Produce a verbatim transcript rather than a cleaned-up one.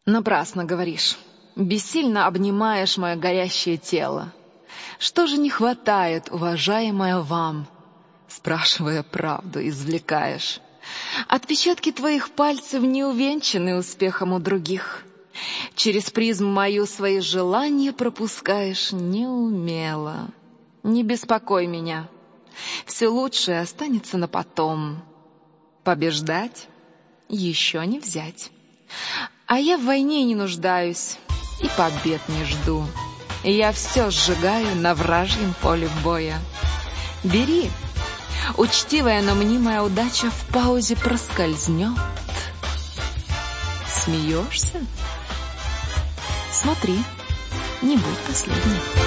Напрасно говоришь, бессильно обнимаешь мое горящее тело. Что же не хватает, уважаемая, вам? Спрашивая правду, извлекаешь. Отпечатки твоих пальцев не увенчаны успехом у других. Через призму мою свои желания пропускаешь неумело. Не беспокой меня, все лучшее останется на потом. Побеждать еще не взять. А я в войне не нуждаюсь и побед не жду. Я все сжигаю на вражьем поле боя. Бери, учтивая, но мнимая удача в паузе проскользнет. Смеешься? Смотри, не будь последней.